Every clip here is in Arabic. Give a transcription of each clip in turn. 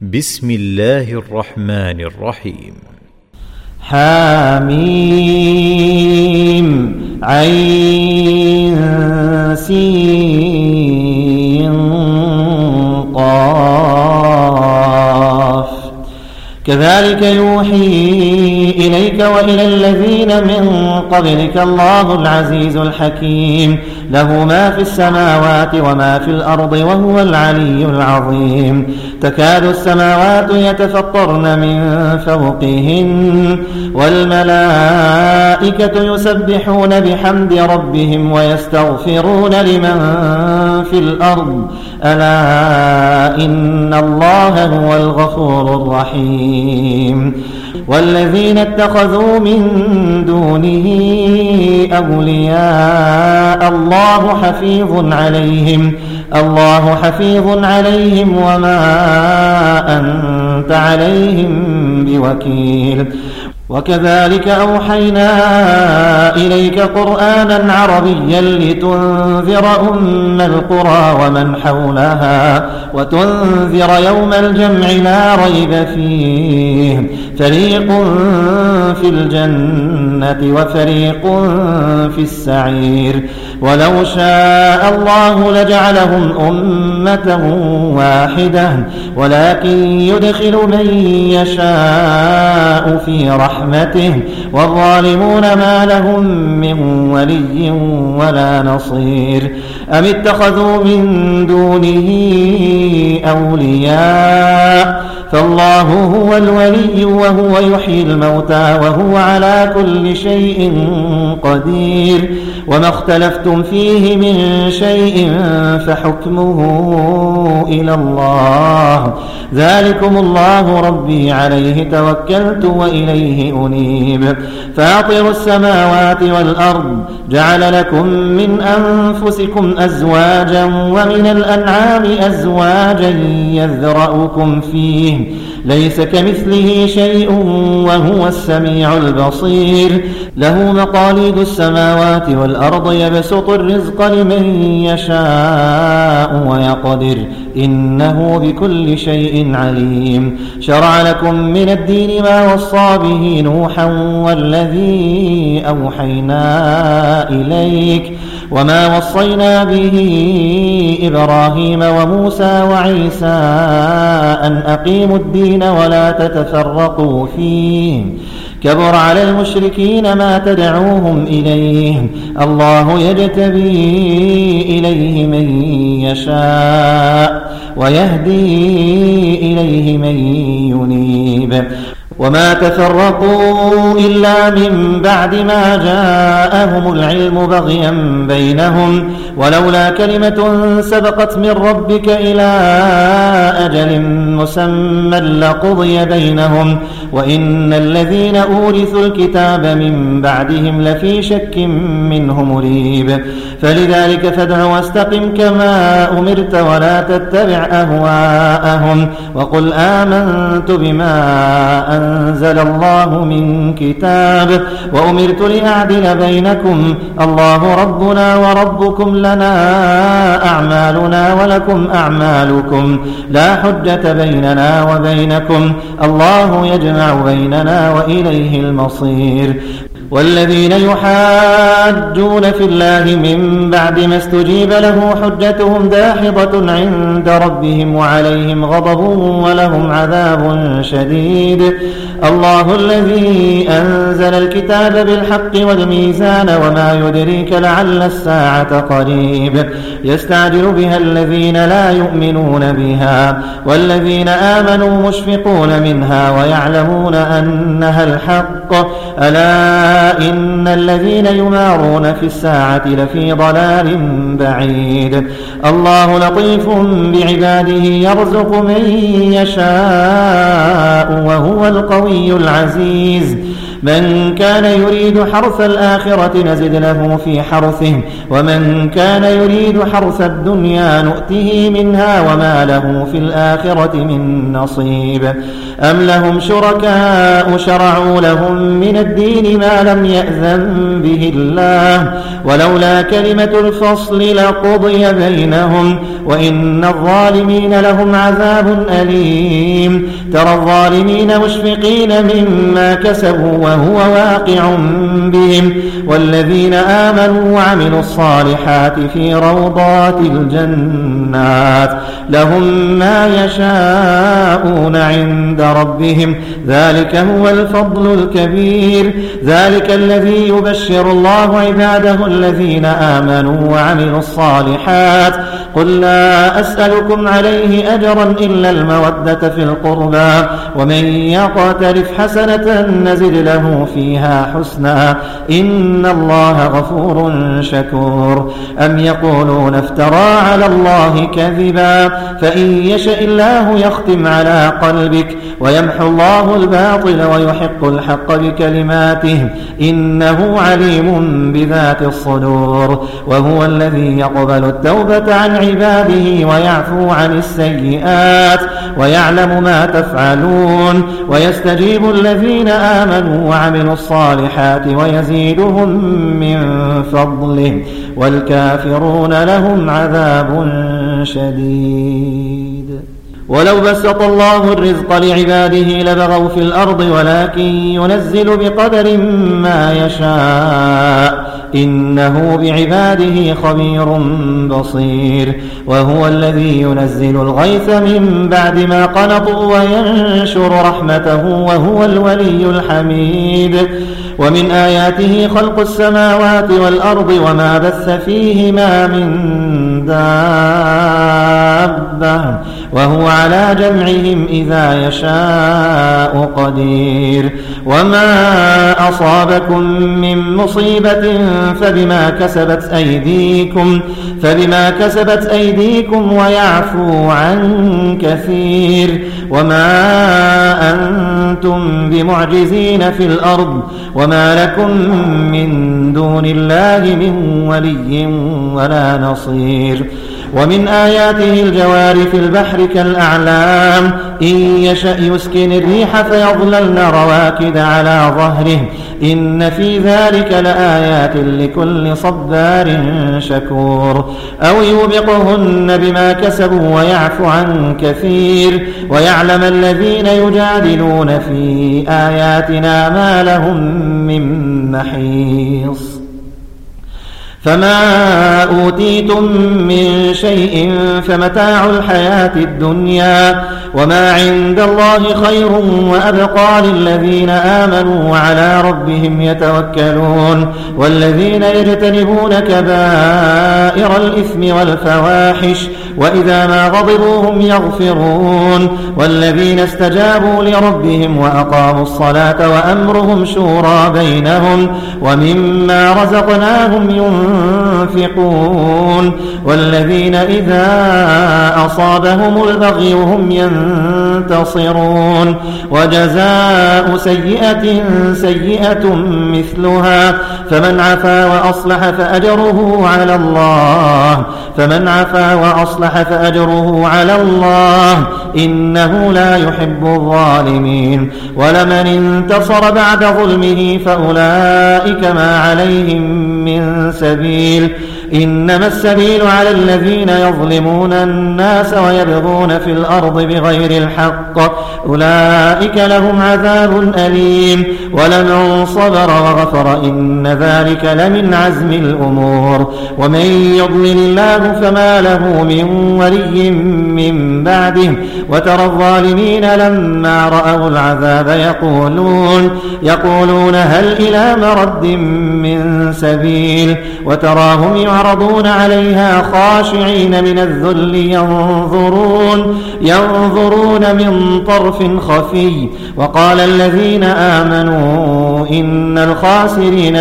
بسم الله الرحمن الرحيم. حميم عين سين قاف كذلك يوحي إليك وإلى الذين من قبلك الله العزيز الحكيم له ما في السماوات وما في الأرض وهو العلي العظيم. تكاد السماوات يتفطرن من فوقهن والملائكة يسبحون بحمد ربهم ويستغفرون لمن في الأرض ألا إن الله هو الغفور الرحيم. والذين اتخذوا من دونه أولياء الله حفيظ عليهم وما أنت عليهم بوكيل. وكذلك أوحينا إليك قرآنا عربيا لتنذر أم القرى ومن حولها وتنذر يوم الجمع لا ريب فيه فريق في الجنة وفريق في السعير. ولو شاء الله لجعلهم أمة واحدة ولكن يدخل من يشاء في رحمته والظالمون ما لهم من ولي ولا نصير. أم اتخذوا من دونه أولياء فالله هو الولي وهو يحيي الموتى وهو على كل شيء قدير. وما اختلفتم فيه من شيء فحكمه إلى الله ذلكم الله ربي عليه توكلت وإليه أنيب. فاطر السماوات والأرض جعل لكم من أنفسكم أزواجا ومن الأنعام أزواجا يذرأكم فيه ليس كمثله شيء وهو السميع البصير. له مقاليد السماوات والأرض يبسط الرزق لمن يشاء ويقدر إنه بكل شيء عليم. شرع لكم من الدين ما وصى به نوحا والذي أوحينا إليك وما وصينا به إبراهيم وموسى وعيسى أن أقيموا الدين ولا تتفرقوا فيه كبر على المشركين ما تدعوهم إليه الله يجتبي إليه من يشاء ويهدي إليه من ينيب. وما تفرقوا إلا من بعد ما جاءهم العلم بغيا بينهم ولولا كلمة سبقت من ربك إلى أجل مسمى لقضي بينهم وإن الذين أورثوا الكتاب من بعدهم لفي شك منه مريب. فلذلك فادع واستقم كما أمرت ولا تتبع أهواءهم وقل آمنت بما أنزل الله من كتاب وأمرت لأعدل بينكم الله ربنا وربكم لنا أعمالنا ولكم أعمالكم لا حجة بيننا وبينكم الله يجمع بيننا وإليه المصير. والذين يحاجون في الله من بعد ما استجيب له حجتهم داحضة عند ربهم وعليهم غضب ولهم عذاب شديد. الله الذي أنزل الكتاب بالحق والميزان وما يدريك لعل الساعة قريب. يستعجل بها الذين لا يؤمنون بها والذين آمنوا مشفقون منها ويعلمون أنها الحق ألا إن الذين يمارون في الساعة لفي ضلال بعيد. الله لطيف بعباده يرزق من يشاء وهو القوي العزيز. من كان يريد حرث الآخرة نزد له في حرثه ومن كان يريد حرث الدنيا نؤته منها وما له في الآخرة من نصيب أم لهم شركاء شرعوا لهم من الدين ما لم يأذن به الله ولولا كلمة الفصل لقضي بينهم وإن الظالمين لهم عذاب أليم ترى الظالمين مشفقين مما كسبوا وهو واقع بهم والذين آمنوا وعملوا الصالحات في روضات الجنات لهم ما يشاءون عند ربهم ذلك هو الفضل الكبير ذلك الذي يبشر الله عباده الذين آمنوا وعملوا الصالحات قل لا أسألكم عليه أجرا إلا المودة في القربى ومن يقترف حسنة نزد له فيها حسنا إن الله غفور شكور أم يقولون افترى على الله كذبا فإن يشاء الله يختم على قلبك ويمحو الله الباطل ويحق الحق بكلماته إنه عليم بذات الصدور وهو الذي يقبل التوبة عن عباده ويعفو عن السيئات ويعلم ما تفعلون ويستجيب الذين آمنوا وعملوا الصالحات ويزيدهم من فضله والكافرون لهم عذاب شديد ولو بسط الله الرزق لعباده لبغوا في الأرض ولكن ينزل بقدر ما يشاء إنه بعباده خبير بصير وهو الذي ينزل الغيث من بعد ما قنطوا وينشر رحمته وهو الولي الحميد ومن آياته خلق السماوات والأرض وما بث فيهما من دابة وهو على جمعهم إذا يشاء قدير وما أصابكم من مصيبة فبما كسبت أيديكم ويعفو عن كثير وما أنتم بمعجزين في الأرض وما لكم من دون الله من ولي ولا نصير ومن آياته الجوار في البحر كالأعلام إن يشأ يسكن الريح فيظللن رواكد على ظهره إن في ذلك لآيات لكل صبار شكور أو يوبقهن بما كسبوا ويعفو عن كثير ويعلم الذين يجادلون في آياتنا ما لهم من محيص فما أوتيتم من شيء فمتاع الحياة الدنيا وما عند الله خير وأبقى للذين آمنوا وعلى ربهم يتوكلون والذين يجتنبون كبائر الإثم والفواحش وإذا ما غضبوا هم يغفرون والذين استجابوا لربهم وأقاموا الصلاة وأمرهم شورى بينهم ومما رزقناهم ينفقون والذين إذا أصابهم البغي هم ينتصرون وجزاء سيئة سيئة مثلها فمن عفا وأصلح فأجره على الله إنه لا يحب الظالمين ولمن انتصر بعد ظلمه فأولئك ما عليهم من سبيل إنما السبيل على الذين يظلمون الناس ويبغون في الأرض بغير الحق أولئك لهم عذاب أليم ولمن صبر وغفر إن ذلك لمن عزم الأمور ومن يضلل الله فما له من ولي من بعده وترى الظالمين لما رأوا العذاب يقولون هل إلى مرد من سبيل وتراهم يعرضون عليها خاشعين من الذل ينظرون من طرف خفي وقال الذين آمنوا إن الخاسرين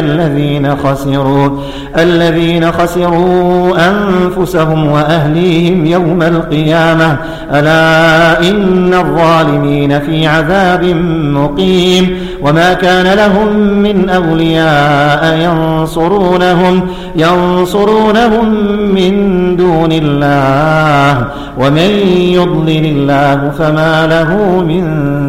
الذين خسروا أنفسهم وأهليهم يوم القيامة ألا إن الظالمين في عذاب مقيم وما كان لهم من أولياء ينصرونهم من دون الله ومن يضلل الله فما له من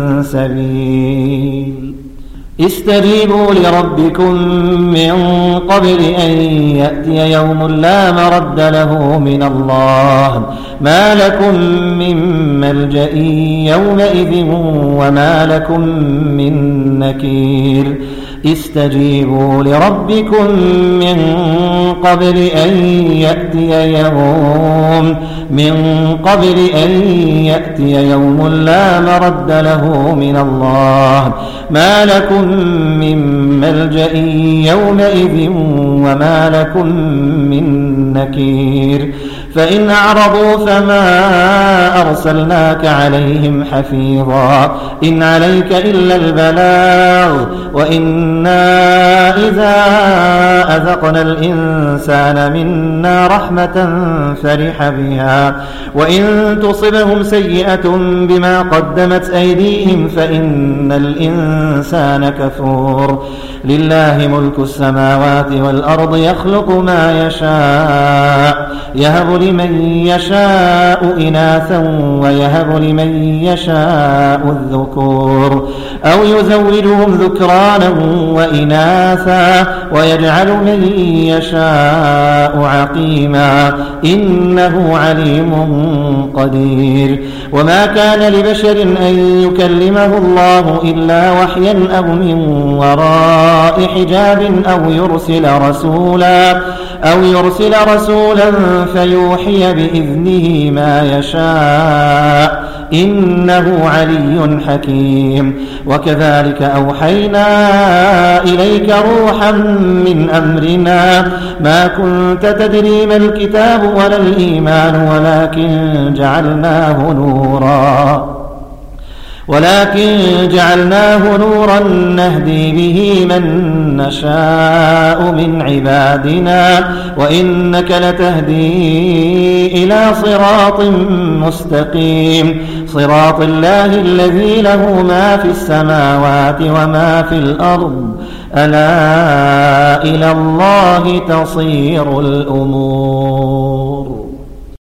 سبيل استجيبوا لربكم من قبل أن يأتي يوم لا مرد له من الله ما لكم من ملجأ يومئذ وما لكم من نكير استجيبوا لربكم من قبل أن يأتي يوم لا مرد له من الله ما لكم من ملجأ يومئذ وما لكم من نكير فإن أعرضوا فما أرسلناك عليهم حفيظا إن عليك إلا البلاغ وإنا إذا أذقنا الإنسان منا رحمة فرح بها وإن تصبهم سيئة بما قدمت أيديهم فإن الإنسان كفور لله ملك السماوات والأرض يخلق ما يشاء يهب لمن يشاء إناثا ويهب لمن يشاء الذكور أو يزوجهم ذكرانا وإناثا ويجعل من يشاء عقيما إنه عليم قدير وما كان لبشر أن يكلمه الله إلا وحيا أو من وراء حجاب أو يرسل رسولا فيوحي بإذنه ما يشاء إنه علي حكيم وكذلك أوحينا إليك روحا من أمرنا ما كنت تدري ما الكتاب ولا الإيمان ولكن جعلناه نورا نهدي به من نشاء من عبادنا وإنك لتهدي إلى صراط مستقيم صراط الله الذي له ما في السماوات وما في الأرض ألا إلى الله تصير الأمور